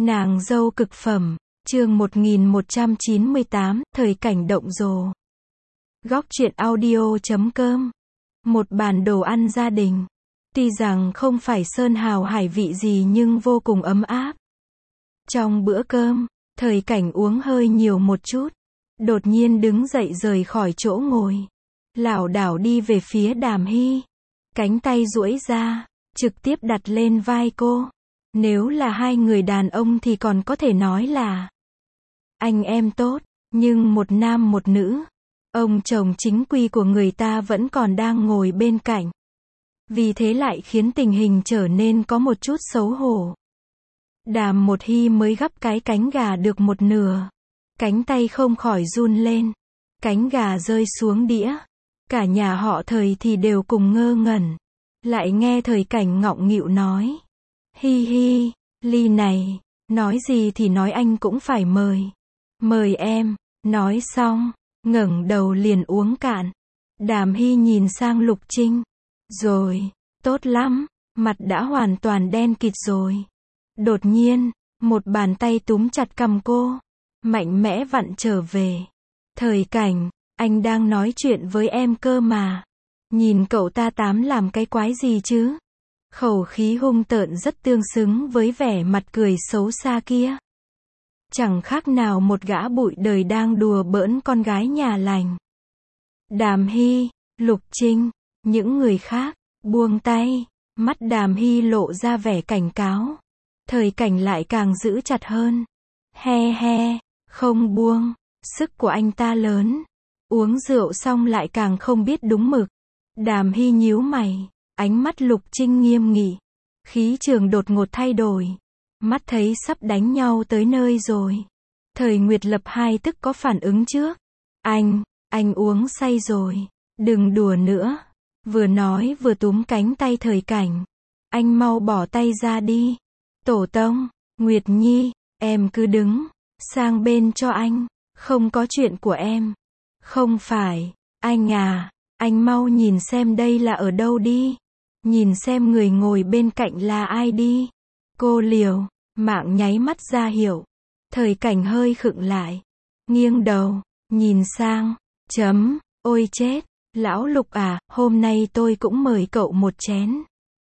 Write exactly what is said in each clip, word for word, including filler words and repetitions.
Nàng dâu cực phẩm, chương một nghìn một trăm chín mươi tám, thời cảnh động rồ. Góc truyện audio chấm com. Một bàn đồ ăn gia đình. Tuy rằng không phải sơn hào hải vị gì nhưng vô cùng ấm áp. Trong bữa cơm, thời cảnh uống hơi nhiều một chút. Đột nhiên đứng dậy rời khỏi chỗ ngồi. Lảo đảo đi về phía Đàm Hy. Cánh tay duỗi ra, trực tiếp đặt lên vai cô. Nếu là hai người đàn ông thì còn có thể nói là anh em tốt, nhưng một nam một nữ, ông chồng chính quy của người ta vẫn còn đang ngồi bên cạnh. Vì thế lại khiến tình hình trở nên có một chút xấu hổ. Đàm Một Hy mới gắp cái cánh gà được một nửa. Cánh tay không khỏi run lên. Cánh gà rơi xuống đĩa. Cả nhà họ Thời thì đều cùng ngơ ngẩn. Lại nghe Thời cảnh ngọng nghịu nói. Hi hi, ly này, nói gì thì nói anh cũng phải mời. Mời em, nói xong, ngẩng đầu liền uống cạn. Đàm Hy nhìn sang Lục Trinh. Rồi, tốt lắm, mặt đã hoàn toàn đen kịt rồi. Đột nhiên, một bàn tay túm chặt cằm cô, mạnh mẽ vặn trở về. Thời cảnh, anh đang nói chuyện với em cơ mà. Nhìn cậu ta tám làm cái quái gì chứ? Khẩu khí hung tợn rất tương xứng với vẻ mặt cười xấu xa kia. Chẳng khác nào một gã bụi đời đang đùa bỡn con gái nhà lành. Đàm Hy, Lục Trinh, những người khác, buông tay. Mắt Đàm Hy lộ ra vẻ cảnh cáo. Thời cảnh lại càng giữ chặt hơn. He he, không buông, sức của anh ta lớn. Uống rượu xong lại càng không biết đúng mực. Đàm Hy nhíu mày. Ánh mắt Lục Trinh nghiêm nghị. Khí trường đột ngột thay đổi. Mắt thấy sắp đánh nhau tới nơi rồi. Thời Nguyệt Lập hai tức có phản ứng trước. Anh, anh uống say rồi. Đừng đùa nữa. Vừa nói vừa túm cánh tay Thời cảnh. Anh mau bỏ tay ra đi. Tổ tông, Nguyệt Nhi, em cứ đứng sang bên cho anh. Không có chuyện của em. Không phải, anh à, anh mau nhìn xem đây là ở đâu đi. Nhìn xem người ngồi bên cạnh là ai đi. Cô liều, mạng nháy mắt ra hiệu. Thời cảnh hơi khựng lại. Nghiêng đầu, nhìn sang. Chấm, ôi chết, lão Lục à, hôm nay tôi cũng mời cậu một chén.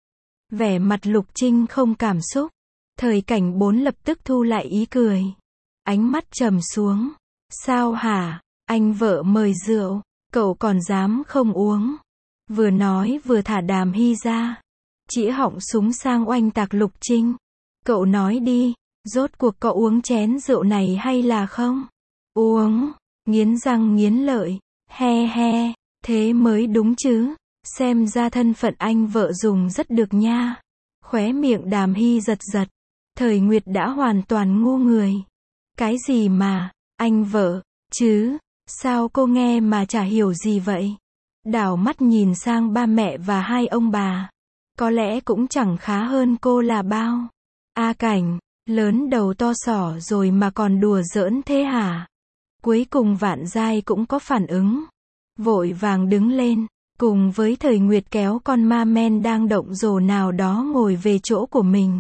Vẻ mặt Lục Trinh không cảm xúc. Thời cảnh bốn lập tức thu lại ý cười. Ánh mắt trầm xuống. Sao hả, anh vợ mời rượu, cậu còn dám không uống. Vừa nói vừa thả Đàm Hy ra. Chĩa họng súng sang oanh tạc Lục Trinh. Cậu nói đi, rốt cuộc cậu uống chén rượu này hay là không? Uống, nghiến răng nghiến lợi. He he, thế mới đúng chứ. Xem ra thân phận anh vợ dùng rất được nha. Khóe miệng Đàm Hy giật giật. Thời Nguyệt đã hoàn toàn ngu người. Cái gì mà, anh vợ, chứ? Sao cô nghe mà chả hiểu gì vậy? Đảo mắt nhìn sang ba mẹ và hai ông bà. Có lẽ cũng chẳng khá hơn cô là bao. A Cảnh, lớn đầu to sỏ rồi mà còn đùa giỡn thế hả? Cuối cùng Vạn Giai cũng có phản ứng. Vội vàng đứng lên, cùng với Thời Nguyệt kéo con ma men đang động rồ nào đó ngồi về chỗ của mình.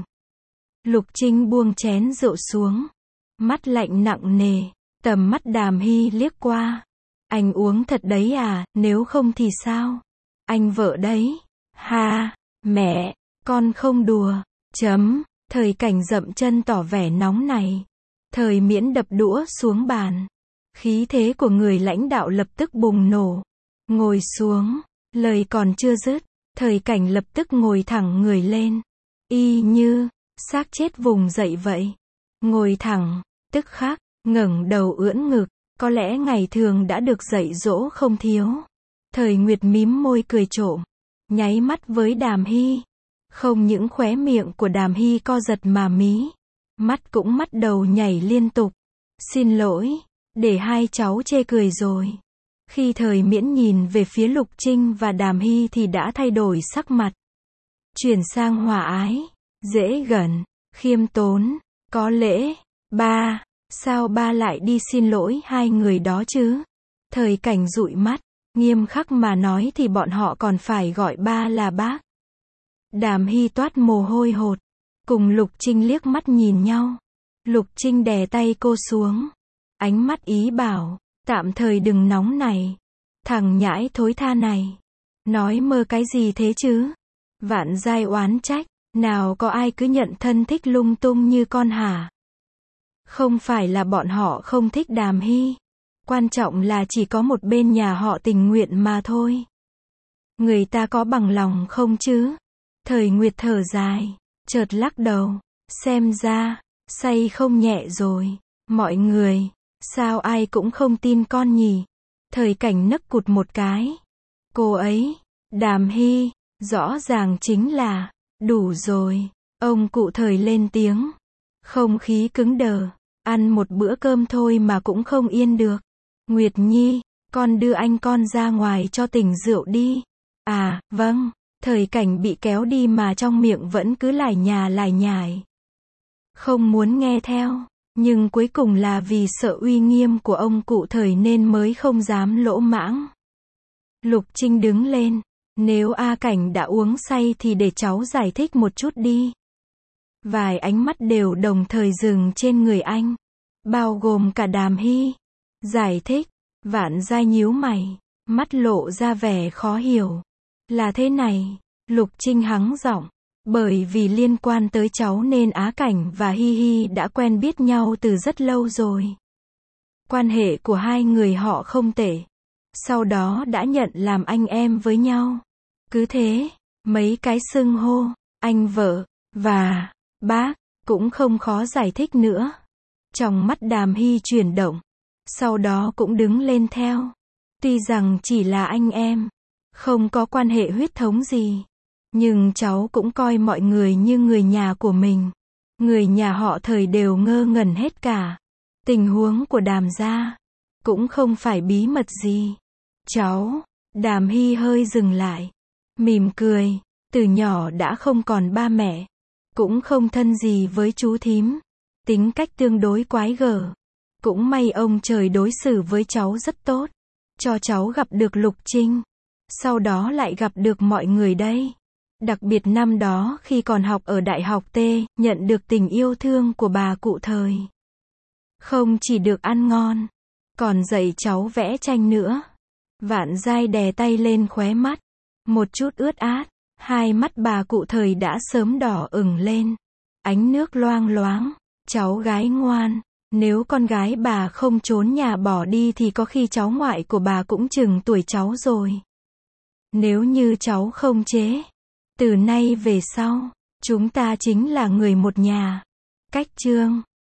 Lục Trinh buông chén rượu xuống. Mắt lạnh nặng nề, tầm mắt Đàm Hy liếc qua. Anh uống thật đấy à, nếu không thì sao? Anh vợ đấy. Ha, mẹ, con không đùa. Chấm, Thời cảnh dậm chân tỏ vẻ nóng này. Thời Miễn đập đũa xuống bàn. Khí thế của người lãnh đạo lập tức bùng nổ. Ngồi xuống, lời còn chưa dứt. Thời cảnh lập tức ngồi thẳng người lên. Y như xác chết vùng dậy vậy. Ngồi thẳng, tức khắc, ngẩng đầu ưỡn ngực. Có lẽ ngày thường đã được dạy dỗ không thiếu. Thời Nguyệt mím môi cười trộm. Nháy mắt với Đàm Hy. Không những khóe miệng của Đàm Hy co giật mà mí. Mắt cũng bắt đầu nhảy liên tục. Xin lỗi, để hai cháu chê cười rồi. Khi Thời Miễn nhìn về phía Lục Trinh và Đàm Hy thì đã thay đổi sắc mặt. Chuyển sang hòa ái, dễ gần, khiêm tốn, có lễ. Ba, sao ba lại đi xin lỗi hai người đó chứ? Thời cảnh dụi mắt, nghiêm khắc mà nói thì bọn họ còn phải gọi ba là bác. Đàm Hy toát mồ hôi hột, cùng Lục Trinh liếc mắt nhìn nhau. Lục Trinh đè tay cô xuống. Ánh mắt ý bảo, tạm thời đừng nóng này. Thằng nhãi thối tha này. Nói mơ cái gì thế chứ? Vạn Giai oán trách, nào có ai cứ nhận thân thích lung tung như con hả? Không phải là bọn họ không thích Đàm Hy. Quan trọng là chỉ có một bên nhà họ tình nguyện mà thôi. Người ta có bằng lòng không chứ? Thời Nguyệt thở dài, chợt lắc đầu. Xem ra, say không nhẹ rồi. Mọi người, sao ai cũng không tin con nhỉ? Thời Cảnh nấc cụt một cái. Cô ấy, Đàm Hy, rõ ràng chính là, đủ rồi. Ông cụ Thời lên tiếng. Không khí cứng đờ, ăn một bữa cơm thôi mà cũng không yên được. Nguyệt Nhi, con đưa anh con ra ngoài cho tỉnh rượu đi. À, vâng. Thời Cảnh bị kéo đi mà trong miệng vẫn cứ lải nhà lải nhải. Không muốn nghe theo, nhưng cuối cùng là vì sợ uy nghiêm của ông cụ Thời nên mới không dám lỗ mãng. Lục Trinh đứng lên. Nếu A Cảnh đã uống say thì để cháu giải thích một chút đi. Vài ánh mắt đều đồng thời dừng trên người anh, bao gồm cả Đàm Hy. Giải thích, Vạn Giai nhíu mày, mắt lộ ra vẻ khó hiểu. Là thế này, Lục Trinh hắng giọng, bởi vì liên quan tới cháu nên Á Cảnh và Hi Hi đã quen biết nhau từ rất lâu rồi. Quan hệ của hai người họ không tệ. Sau đó đã nhận làm anh em với nhau. Cứ thế, mấy cái xưng hô, anh vợ, và, bác, cũng không khó giải thích nữa. Trong mắt Đàm Hy chuyển động. Sau đó cũng đứng lên theo. Tuy rằng chỉ là anh em, không có quan hệ huyết thống gì, nhưng cháu cũng coi mọi người như người nhà của mình. Người nhà họ Thời đều ngơ ngẩn hết cả. Tình huống của Đàm gia cũng không phải bí mật gì. Cháu, Đàm Hy hơi dừng lại, mỉm cười, từ nhỏ đã không còn ba mẹ, cũng không thân gì với chú thím, tính cách tương đối quái gở. Cũng may ông trời đối xử với cháu rất tốt, cho cháu gặp được Lục Trinh, sau đó lại gặp được mọi người đây. Đặc biệt năm đó khi còn học ở Đại học T, nhận được tình yêu thương của bà cụ Thời. Không chỉ được ăn ngon, còn dạy cháu vẽ tranh nữa. Vạn Giai đè tay lên khóe mắt, một chút ướt át, hai mắt bà cụ Thời đã sớm đỏ ửng lên. Ánh nước loang loáng, cháu gái ngoan, nếu con gái bà không trốn nhà bỏ đi thì có khi cháu ngoại của bà cũng chừng tuổi cháu rồi. Nếu như cháu không chế, từ nay về sau, chúng ta chính là người một nhà. Cách chương